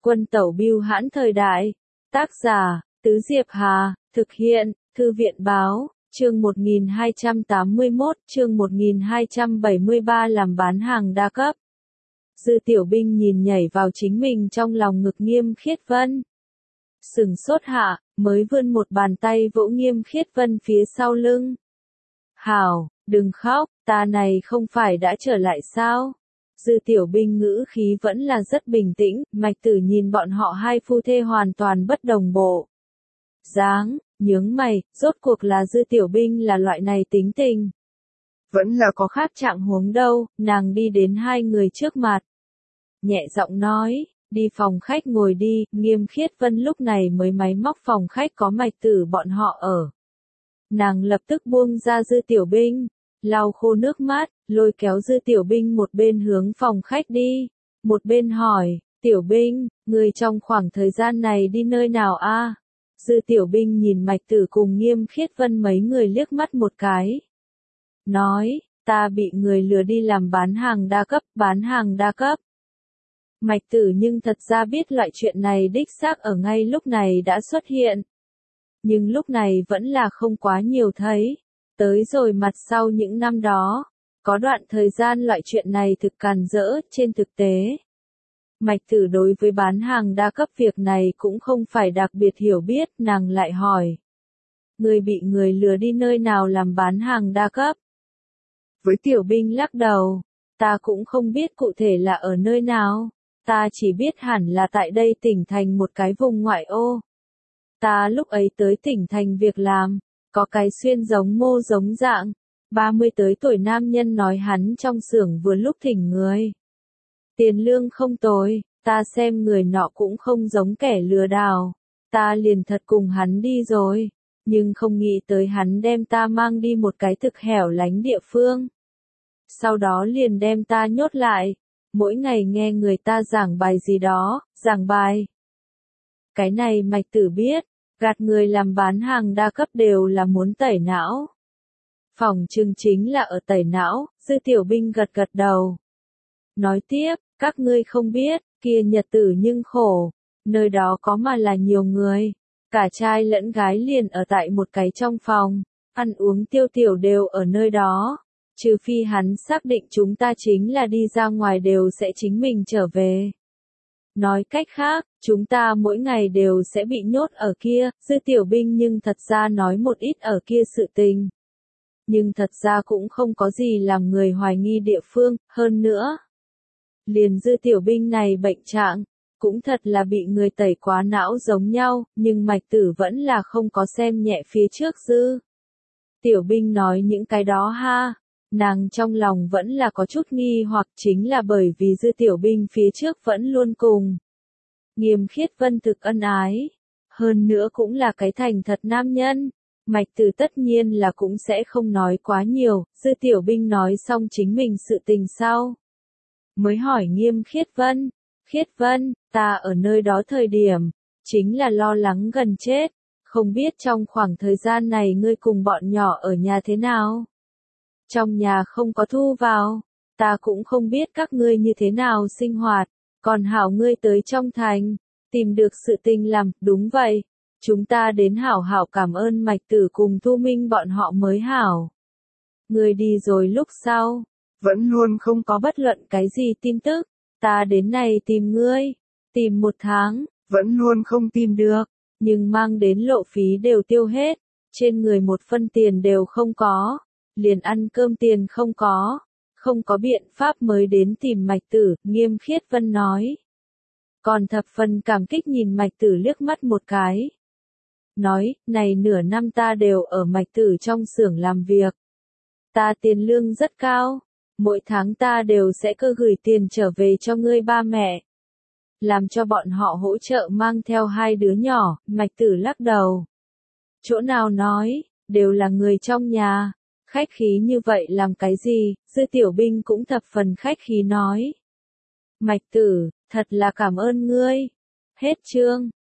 Quân tẩu bưu hãn thời đại. Tác giả, Tứ Diệp Hà, thực hiện, Thư viện báo, chương 1281, chương 1273 làm bán hàng đa cấp. Dư Tiểu Binh nhìn nhảy vào chính mình trong lòng ngực Nghiêm Khiết Vân. Sừng sốt hạ, mới vươn một bàn tay vỗ Nghiêm Khiết Vân phía sau lưng. Hảo, đừng khóc, ta này không phải đã trở lại sao? Dư Tiểu Binh ngữ khí vẫn là rất bình tĩnh, Mạch Tử nhìn bọn họ hai phu thê hoàn toàn bất đồng bộ. Dáng, nhướng mày, rốt cuộc là Dư Tiểu Binh là loại này tính tình. Vẫn là có khác trạng huống đâu, nàng đi đến hai người trước mặt. Nhẹ giọng nói, đi phòng khách ngồi đi, Nghiêm Khiết Vân lúc này mới máy móc phòng khách có Mạch Tử bọn họ ở. Nàng lập tức buông ra Dư Tiểu Binh, lau khô nước mắt, lôi kéo Dư Tiểu Binh một bên hướng phòng khách đi, một bên hỏi, Tiểu Binh, người trong khoảng thời gian này đi nơi nào a? Dư Tiểu Binh nhìn Mạch Tử cùng Nghiêm Khiết Vân mấy người liếc mắt một cái. Nói, ta bị người lừa đi làm bán hàng đa cấp. Mạch Tử nhưng thật ra biết loại chuyện này đích xác ở ngay lúc này đã xuất hiện. Nhưng lúc này vẫn là không quá nhiều thấy. Tới rồi mặt sau những năm đó, có đoạn thời gian loại chuyện này thực càn rỡ trên thực tế. Mạch Tử đối với bán hàng đa cấp việc này cũng không phải đặc biệt hiểu biết, nàng lại hỏi. Người bị người lừa đi nơi nào làm bán hàng đa cấp? Với Tiểu Binh lắc đầu, ta cũng không biết cụ thể là ở nơi nào, ta chỉ biết hẳn là tại đây tỉnh thành một cái vùng ngoại ô. Ta lúc ấy tới tỉnh thành việc làm, có cái xuyên giống mô giống dạng, 30 tới tuổi nam nhân nói hắn trong xưởng vừa lúc thỉnh người. Tiền lương không tồi, ta xem người nọ cũng không giống kẻ lừa đảo, ta liền thật cùng hắn đi rồi, nhưng không nghĩ tới hắn đem ta mang đi một cái thực hẻo lánh địa phương. Sau đó liền đem ta nhốt lại, mỗi ngày nghe người ta giảng bài gì đó, giảng bài. Cái này Mạch Tử biết, gạt người làm bán hàng đa cấp đều là muốn tẩy não. Phòng trừng chính là ở tẩy não, Dư Tiểu Binh gật gật đầu. Nói tiếp, các ngươi không biết, kia nhật tử nhưng khổ, nơi đó có mà là nhiều người, cả trai lẫn gái liền ở tại một cái trong phòng, ăn uống tiêu tiểu đều ở nơi đó, trừ phi hắn xác định chúng ta chính là đi ra ngoài đều sẽ chính mình trở về. Nói cách khác, chúng ta mỗi ngày đều sẽ bị nhốt ở kia, Dư Tiểu Binh nhưng thật ra nói một ít ở kia sự tình. Nhưng thật ra cũng không có gì làm người hoài nghi địa phương, hơn nữa. Liền Dư Tiểu Binh này bệnh trạng, cũng thật là bị người tẩy quá não giống nhau, nhưng Mạch Tử vẫn là không có xem nhẹ phía trước Dư Tiểu Binh nói những cái đó ha. Nàng trong lòng vẫn là có chút nghi hoặc chính là bởi vì Dư Tiểu Binh phía trước vẫn luôn cùng. Nghiêm Khiết Vân thực ân ái. Hơn nữa cũng là cái thành thật nam nhân. Mạch Tử tất nhiên là cũng sẽ không nói quá nhiều. Dư Tiểu Binh nói xong chính mình sự tình sau. Mới hỏi Nghiêm Khiết Vân. Khiết Vân, ta ở nơi đó thời điểm. Chính là lo lắng gần chết. Không biết trong khoảng thời gian này ngươi cùng bọn nhỏ ở nhà thế nào? Trong nhà không có thu vào, ta cũng không biết các ngươi như thế nào sinh hoạt, còn hảo ngươi tới trong thành, tìm được sự tình làm, đúng vậy, chúng ta đến hảo hảo cảm ơn Mạch Tử cùng Thu Minh bọn họ mới hảo. Ngươi đi rồi lúc sau, vẫn luôn không có bất luận cái gì tin tức, ta đến này tìm ngươi, tìm 1 tháng, vẫn luôn không tìm được, nhưng mang đến lộ phí đều tiêu hết, trên người 1 phân tiền đều không có. Liền ăn cơm tiền không có biện pháp mới đến tìm Mạch Tử, Nghiêm Khiết Vân nói. Còn thập phần cảm kích nhìn Mạch Tử liếc mắt một cái. Nói, này nửa năm ta đều ở Mạch Tử trong xưởng làm việc. Ta tiền lương rất cao, mỗi tháng ta đều sẽ cơ gửi tiền trở về cho ngươi ba mẹ. Làm cho bọn họ hỗ trợ mang theo 2 đứa nhỏ, Mạch Tử lắc đầu. Chỗ nào nói, đều là người trong nhà. Khách khí như vậy làm cái gì, Dư Tiểu Binh cũng thập phần khách khí nói. Mạch Tử, thật là cảm ơn ngươi. Hết chương.